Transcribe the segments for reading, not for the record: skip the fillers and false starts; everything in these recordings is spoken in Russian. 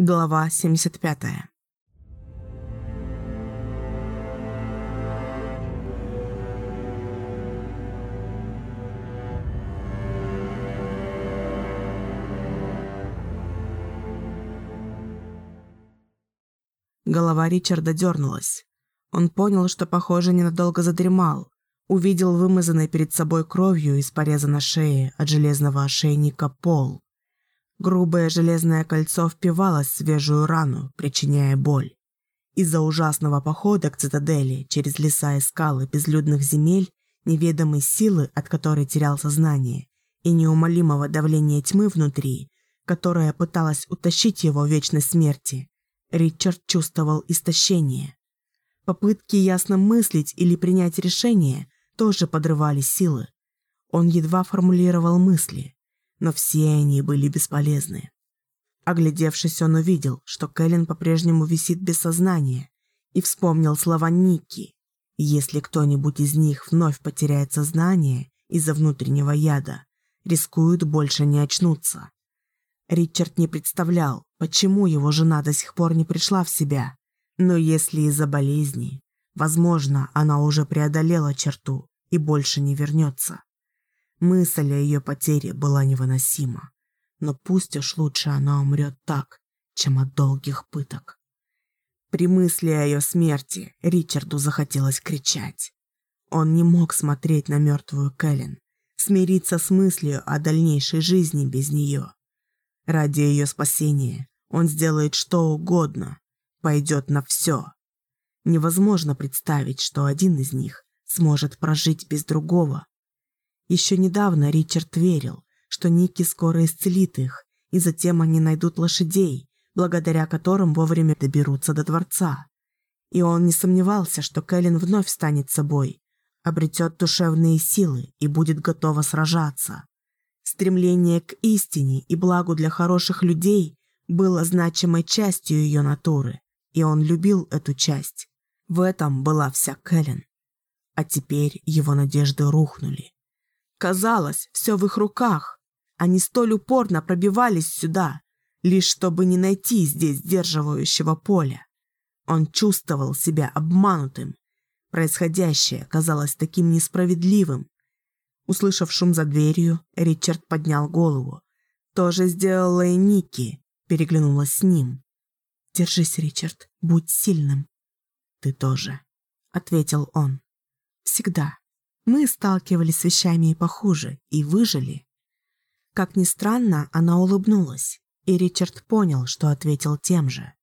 Глава 75. Голова Ричарда дернулась. Он понял, что, похоже, ненадолго задремал. Увидел вымазанный перед собой кровью из пореза на шее от железного ошейника пол. Грубое железное кольцо впивалось в свежую рану, причиняя боль. Из-за ужасного похода к цитадели через леса и скалы безлюдных земель, неведомой силы, от которой терял сознание, и неумолимого давления тьмы внутри, которая пыталась утащить его в вечной смерти, Ричард чувствовал истощение. Попытки ясно мыслить или принять решение тоже подрывали силы. Он едва формулировал мысли, но все они были бесполезны. Оглядевшись, он увидел, что Кэлен по-прежнему висит без сознания, и вспомнил слова Никки: «Если кто-нибудь из них вновь потеряет сознание из-за внутреннего яда, рискует больше не очнуться». Ричард не представлял, почему его жена до сих пор не пришла в себя, но если из-за болезни, возможно, она уже преодолела черту и больше не вернется. Мысль о ее потере была невыносима, но пусть уж лучше она умрет так, чем от долгих пыток. При мысли о ее смерти Ричарду захотелось кричать. Он не мог смотреть на мертвую Кэлен, смириться с мыслью о дальнейшей жизни без нее. Ради ее спасения он сделает что угодно, пойдет на все. Невозможно представить, что один из них сможет прожить без другого. Еще недавно Ричард верил, что Никки скоро исцелит их, и затем они найдут лошадей, благодаря которым вовремя доберутся до дворца. И он не сомневался, что Кэлен вновь станет собой, обретет душевные силы и будет готова сражаться. Стремление к истине и благу для хороших людей было значимой частью ее натуры, и он любил эту часть. В этом была вся Кэлен. А теперь его надежды рухнули. Казалось, все в их руках. Они столь упорно пробивались сюда, лишь чтобы не найти здесь сдерживающего поля. Он чувствовал себя обманутым. Происходящее казалось таким несправедливым. Услышав шум за дверью, Ричард поднял голову. То же сделала и Никки, переглянулась с ним. «Держись, Ричард, будь сильным». «Ты тоже», — ответил он. «Всегда. Мы сталкивались с вещами и похуже, и выжили». Как ни странно, она улыбнулась, и Ричард понял, что ответил тем же.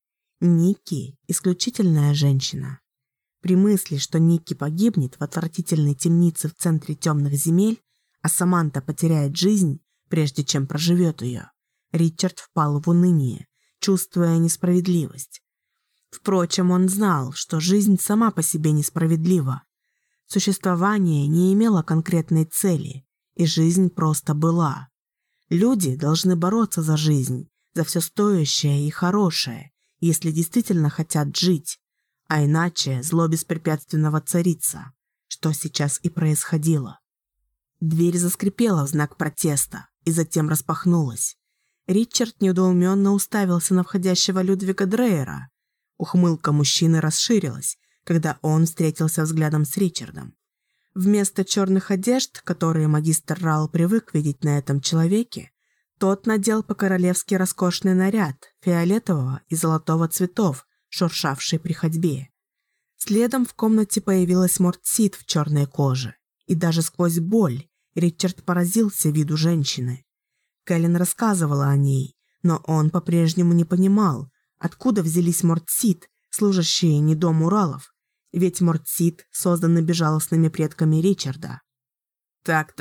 Никки – исключительная женщина. При мысли, что Никки погибнет в отвратительной темнице в центре темных земель, а Саманта потеряет жизнь, прежде чем проживет ее, Ричард впал в уныние, чувствуя несправедливость. Впрочем, он знал, что жизнь сама по себе несправедлива. Существование не имело конкретной цели, и жизнь просто была. Люди должны бороться за жизнь, за все стоящее и хорошее, если действительно хотят жить, а иначе зло беспрепятственно воцарится, что сейчас и происходило. Дверь заскрипела в знак протеста и затем распахнулась. Ричард недоуменно уставился на входящего Людвига Дрейера. Ухмылка мужчины расширилась, когда он встретился взглядом с Ричардом. Вместо черных одежд, которые магистр Рал привык видеть на этом человеке, тот надел по-королевски роскошный наряд фиолетового и золотого цветов, шуршавший при ходьбе. Следом в комнате появилась Мортсид в черной коже, и даже сквозь боль Ричард поразился виду женщины. Кэлен рассказывала о ней, но он по-прежнему не понимал, откуда взялись Мортсид, служащие не дому Ралов, ведь Мортсид созданы безжалостными предками Ричарда. «Так,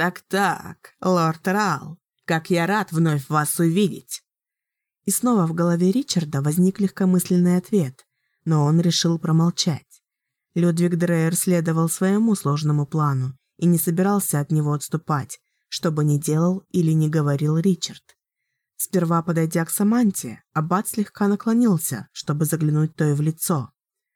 лорд Рал, как я рад вновь вас увидеть!» И снова в голове Ричарда возник легкомысленный ответ, но он решил промолчать. Людвиг Дрейер следовал своему сложному плану и не собирался от него отступать, что бы ни делал или не говорил Ричард. Сперва подойдя к Саманте, аббат слегка наклонился, чтобы заглянуть той в лицо.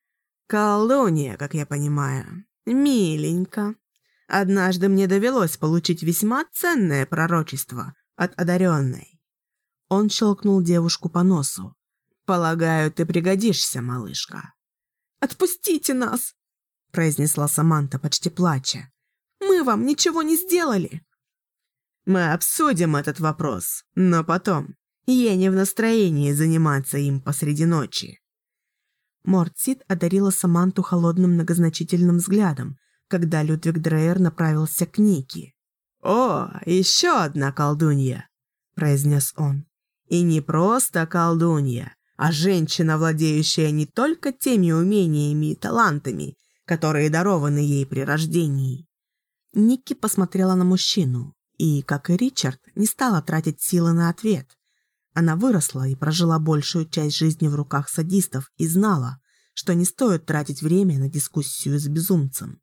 «Колдунья, как я понимаю. Миленько. Однажды мне довелось получить весьма ценное пророчество от одаренной». Он щелкнул девушку по носу. Полагаю, ты пригодишься, малышка». «Отпустите нас!» – произнесла Саманта, почти плача. «Мы вам ничего не сделали!» «Мы обсудим этот вопрос, но потом. Я не в настроении заниматься им посреди ночи». Мортсид одарила Саманту холодным многозначительным взглядом, когда Людвиг Дрейер направился к Нике. «О, еще одна колдунья!» – произнес он. «И не просто колдунья, а женщина, владеющая не только теми умениями и талантами, которые дарованы ей при рождении». Никки посмотрела на мужчину и, как и Ричард, не стала тратить силы на ответ. Она выросла и прожила большую часть жизни в руках садистов и знала, что не стоит тратить время на дискуссию с безумцем.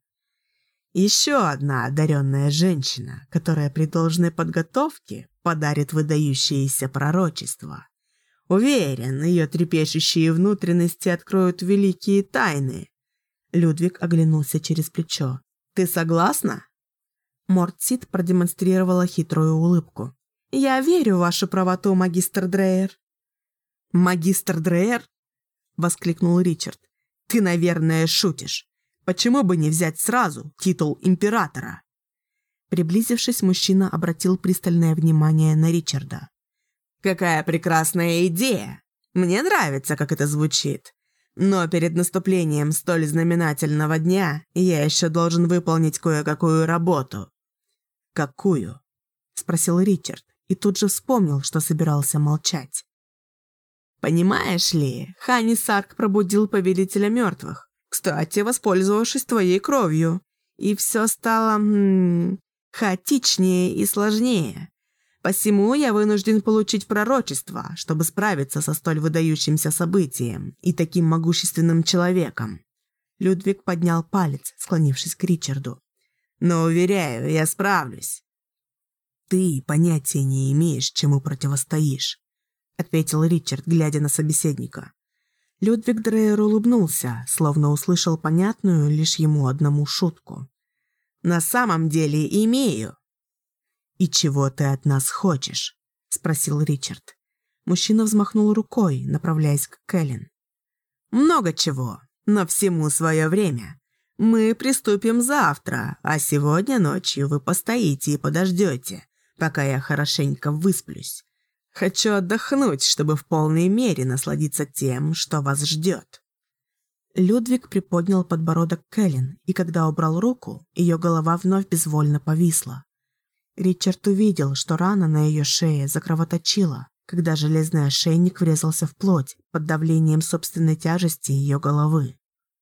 Еще одна одаренная женщина, которая при должной подготовке подарит выдающиеся пророчества. Уверен, ее трепещущие внутренности откроют великие тайны. Людвиг оглянулся через плечо. «Ты согласна?» Мортсид продемонстрировала хитрую улыбку. «Я верю в вашу правоту, магистр Дрейер». «Магистр Дрейер?» – воскликнул Ричард. «Ты, наверное, шутишь. Почему бы не взять сразу титул императора?» Приблизившись, мужчина обратил пристальное внимание на Ричарда. «Какая прекрасная идея! Мне нравится, как это звучит. Но перед наступлением столь знаменательного дня я еще должен выполнить кое-какую работу». «Какую?» – спросил Ричард и тут же вспомнил, что собирался молчать. «Понимаешь ли, Хани Сарк пробудил повелителя мертвых, кстати, воспользовавшись твоей кровью, и все стало хаотичнее и сложнее. Посему я вынужден получить пророчество, чтобы справиться со столь выдающимся событием и таким могущественным человеком». Людвиг поднял палец, склонившись к Ричарду. «Но, уверяю, я справлюсь». «Ты понятия не имеешь, чему противостоишь», — ответил Ричард, глядя на собеседника. Людвиг Дрейер улыбнулся, словно услышал понятную лишь ему одному шутку. «На самом деле имею». «И чего ты от нас хочешь?» – спросил Ричард. Мужчина взмахнул рукой, направляясь к Кэлен. «Много чего, но всему свое время. Мы приступим завтра, а сегодня ночью вы постоите и подождете, пока я хорошенько высплюсь. Хочу отдохнуть, чтобы в полной мере насладиться тем, что вас ждет». Людвиг приподнял подбородок Кэлен, и когда убрал руку, ее голова вновь безвольно повисла. Ричард увидел, что рана на ее шее закровоточила, когда железный ошейник врезался в плоть под давлением собственной тяжести ее головы.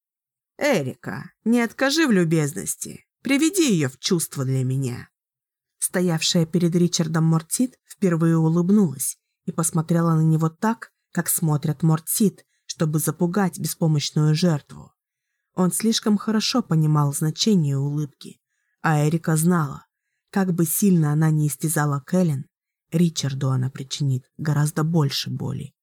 «Эрика, не откажи в любезности. Приведи ее в чувство для меня». Стоявшая перед Ричардом Мортсид впервые улыбнулась и посмотрела на него так, как смотрят Мортсид, чтобы запугать беспомощную жертву. Он слишком хорошо понимал значение улыбки, а Эрика знала, как бы сильно она ни истязала Кэлен, Ричарду она причинит гораздо больше боли,